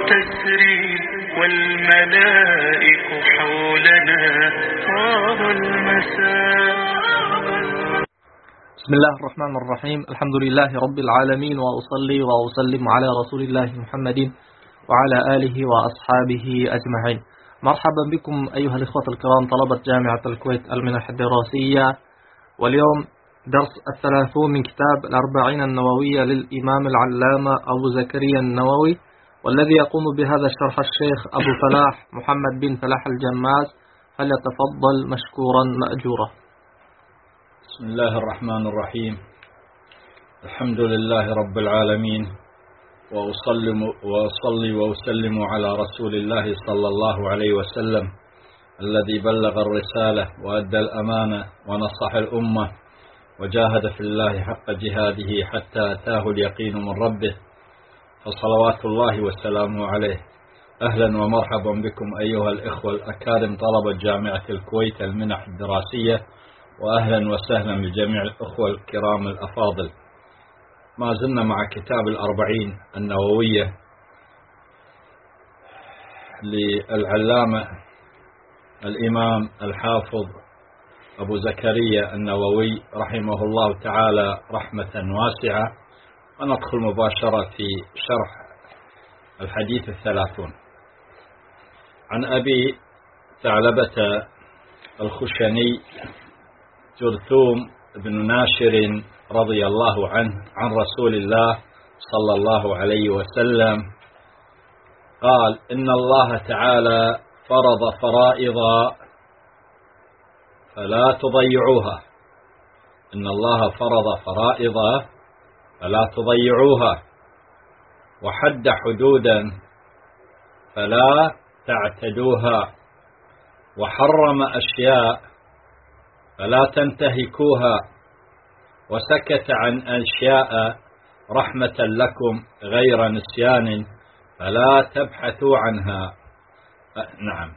تسري والملائك حولنا طاب المساء. بسم الله الرحمن الرحيم. الحمد لله رب العالمين، وأصلي وأسلم على رسول الله محمد وعلى آله وأصحابه أجمعين. مرحبا بكم أيها الإخوة الكرام طلبة جامعة الكويت المنح الدراسية، واليوم درس 30 من كتاب الأربعين النووية للإمام العلامة أبو زكريا النووي، والذي يقوم بهذا الشرح الشيخ أبو فلاح محمد بن فلاح الجماس، فليتفضل مشكورا مأجورا. بسم الله الرحمن الرحيم. الحمد لله رب العالمين، وأصلي وأسلم على رسول الله صلى الله عليه وسلم الذي بلغ الرسالة وأدى الأمانة ونصح الأمة وجاهد في الله حق جهاده حتى أتاه اليقين من ربه، فصلوات الله وسلامه عليه. أهلا ومرحبا بكم أيها الإخوة الأكارم طلبة جامعة الكويت المنح الدراسية، وأهلا وسهلا بجميع الأخوة الكرام الأفاضل. ما زلنا مع كتاب الأربعين النووية للعلامة الإمام الحافظ أبو زكريا النووي رحمه الله تعالى رحمة واسعة، وندخل مباشرة في شرح الحديث 30. عن أبي ثعلبة الخشني جرثوم بن ناشر رضي الله عنه عن رسول الله صلى الله عليه وسلم قال: إن الله تعالى فرض فرائض فلا تضيعوها. إن الله فرض فرائض فلا تضيعوها، وحد حدودا فلا تعتدوها، وحرم أشياء فلا تنتهكوها، وسكت عن أشياء رحمة لكم غير نسيان فلا تبحثوا عنها. نعم.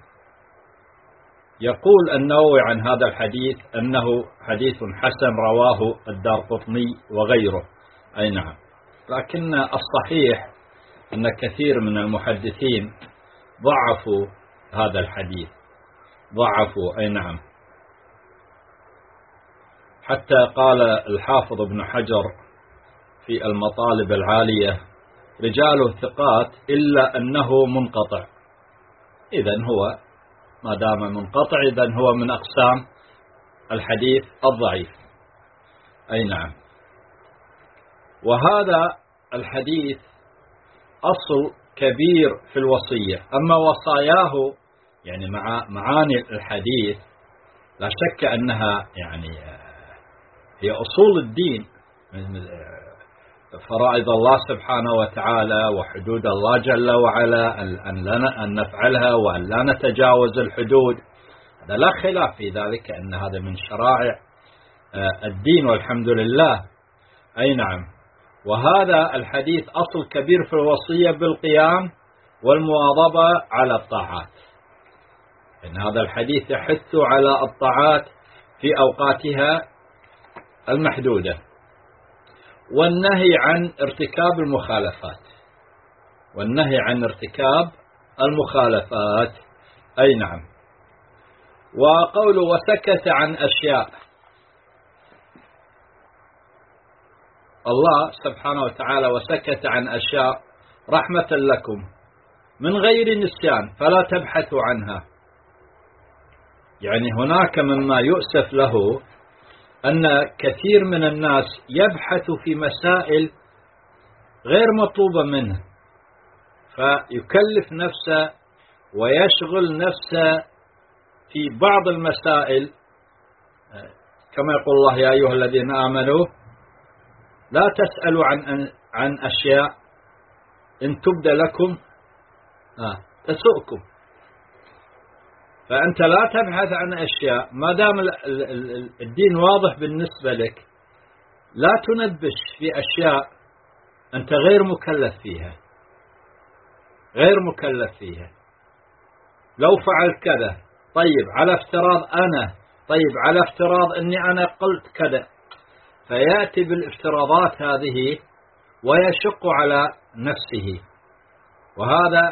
يقول النووي عن هذا الحديث أنه حديث حسن رواه الدارقطني وغيره. أي نعم. لكن الصحيح أن كثير من المحدثين ضعفوا هذا الحديث، ضعفوا. أي نعم. حتى قال الحافظ ابن حجر في المطالب العالية: رجاله ثقات إلا أنه منقطع. إذن هو ما دام منقطع إذن هو من أقسام الحديث الضعيف. أي نعم. وهذا الحديث أصل كبير في الوصية. أما وصاياه يعني معاني الحديث لا شك أنها يعني هي أصول الدين، فرائض الله سبحانه وتعالى وحدود الله جل وعلا أن نفعلها وأن لا نتجاوز الحدود. هذا لا خلاف في ذلك، أن هذا من شرائع الدين والحمد لله. أي نعم. وهذا الحديث أصل كبير في الوصية بالقيام والمواظبة على الطاعات. إن هذا الحديث يحث على الطاعات في أوقاتها المحدودة، والنهي عن ارتكاب المخالفات، والنهي عن ارتكاب المخالفات. أي نعم. وقوله وسكت عن أشياء، الله سبحانه وتعالى وسكت عن أشياء رحمة لكم من غير نسيان فلا تبحثوا عنها. يعني هناك مما يؤسف له أن كثير من الناس يبحث في مسائل غير مطلوبة منه، فيكلف نفسه ويشغل نفسه في بعض المسائل، كما يقول الله: يا أيها الذين آمنوا لا تسألوا عن أشياء إن تبد لكم تسؤكم. فأنت لا تبحث عن أشياء ما دام الدين واضح بالنسبة لك، لا تنبش في أشياء أنت غير مكلف فيها، غير مكلف فيها. لو فعلت كذا، طيب على افتراض على افتراض أني أنا قلت كذا، فيأتي بالافتراضات هذه ويشق على نفسه وهذا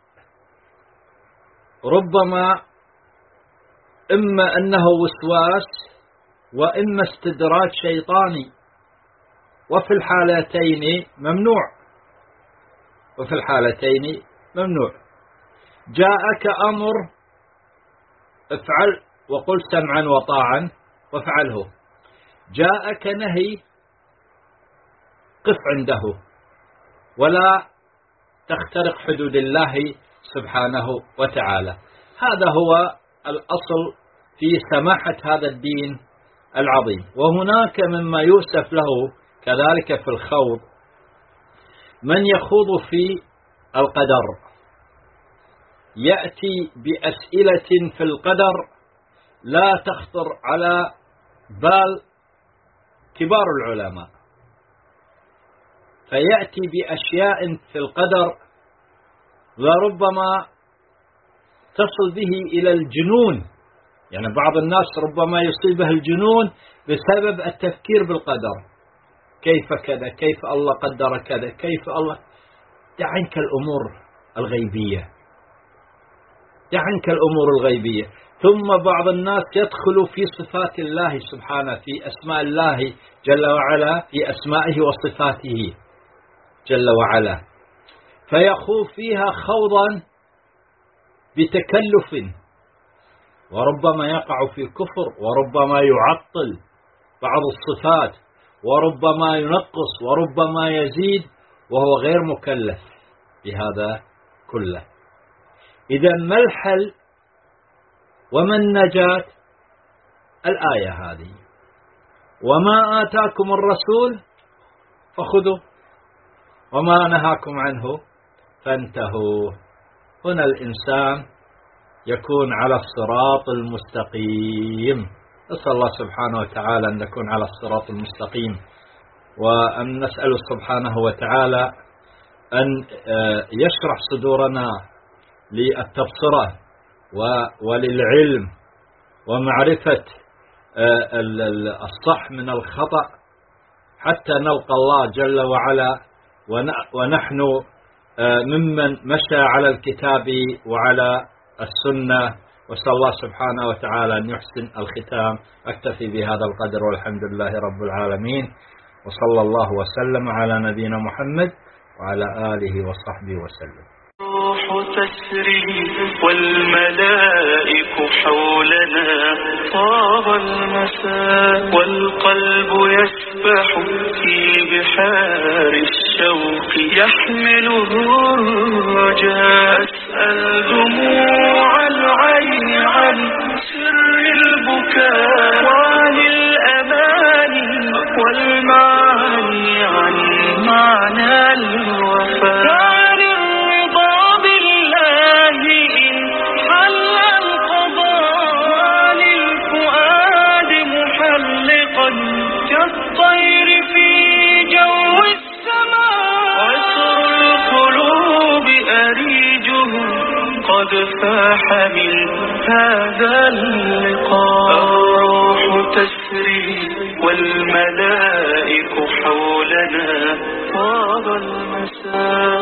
ربما إما أنه وسواس وإما استدراج شيطاني، وفي الحالتين ممنوع. جاءك أمر افعل وقل سمعا وطاعا وافعله، جاءك نهي قف عنده ولا تخترق حدود الله سبحانه وتعالى. هذا هو الأصل في سماحة هذا الدين العظيم. وهناك مما يؤسف له كذلك في الخوض من يخوض في القدر، يأتي بأسئلة في القدر لا تخطر على بال كبار العلماء، فيأتي بأشياء في القدر وربما تصل به إلى الجنون. يعني بعض الناس ربما يصيبه الجنون بسبب التفكير بالقدر، كيف كذا، كيف الله قدر كذا، كيف الله. دع عنك الأمور الغيبية. ثم بعض الناس يدخل في صفات الله سبحانه، في أسماء الله جل وعلا، في أسمائه وصفاته جل وعلا، فيخوض فيها خوضا بتكلف، وربما يقع في كفر، وربما يعطل بعض الصفات، وربما ينقص، وربما يزيد، وهو غير مكلف بهذا كله. إذا ما الحل وما النجاة؟ الآية هذه: وما آتاكم الرسول فخذوه وما نهاكم عنه فانتهوا. هنا الإنسان يكون على الصراط المستقيم. نسأل الله سبحانه وتعالى أن نكون على الصراط المستقيم، وأن نسأل سبحانه وتعالى أن يشرح صدورنا للتبصرة وللعلم ومعرفة الصح من الخطأ، حتى نلقى الله جل وعلا ونحن ممن مشى على الكتاب وعلى السنة. وسأل الله سبحانه وتعالى أن يحسن الختام. أكتفي بهذا القدر والحمد لله رب العالمين، وصلى الله وسلم على نبينا محمد وعلى آله وصحبه وسلم. الروح تسري والملائك حولنا، طاب المساء والقلب يسبح في بحار الشوق، يحمله الرجاء. أسأل دموع العين عن سر البكاء، وعن الأماني والمعاني عن معنى الوفاء، كالطير في جو السماء. عسر القلوب أريجه قد فاح من هذا اللقاء. الروح تسري والملائك حولنا، طاب المساء.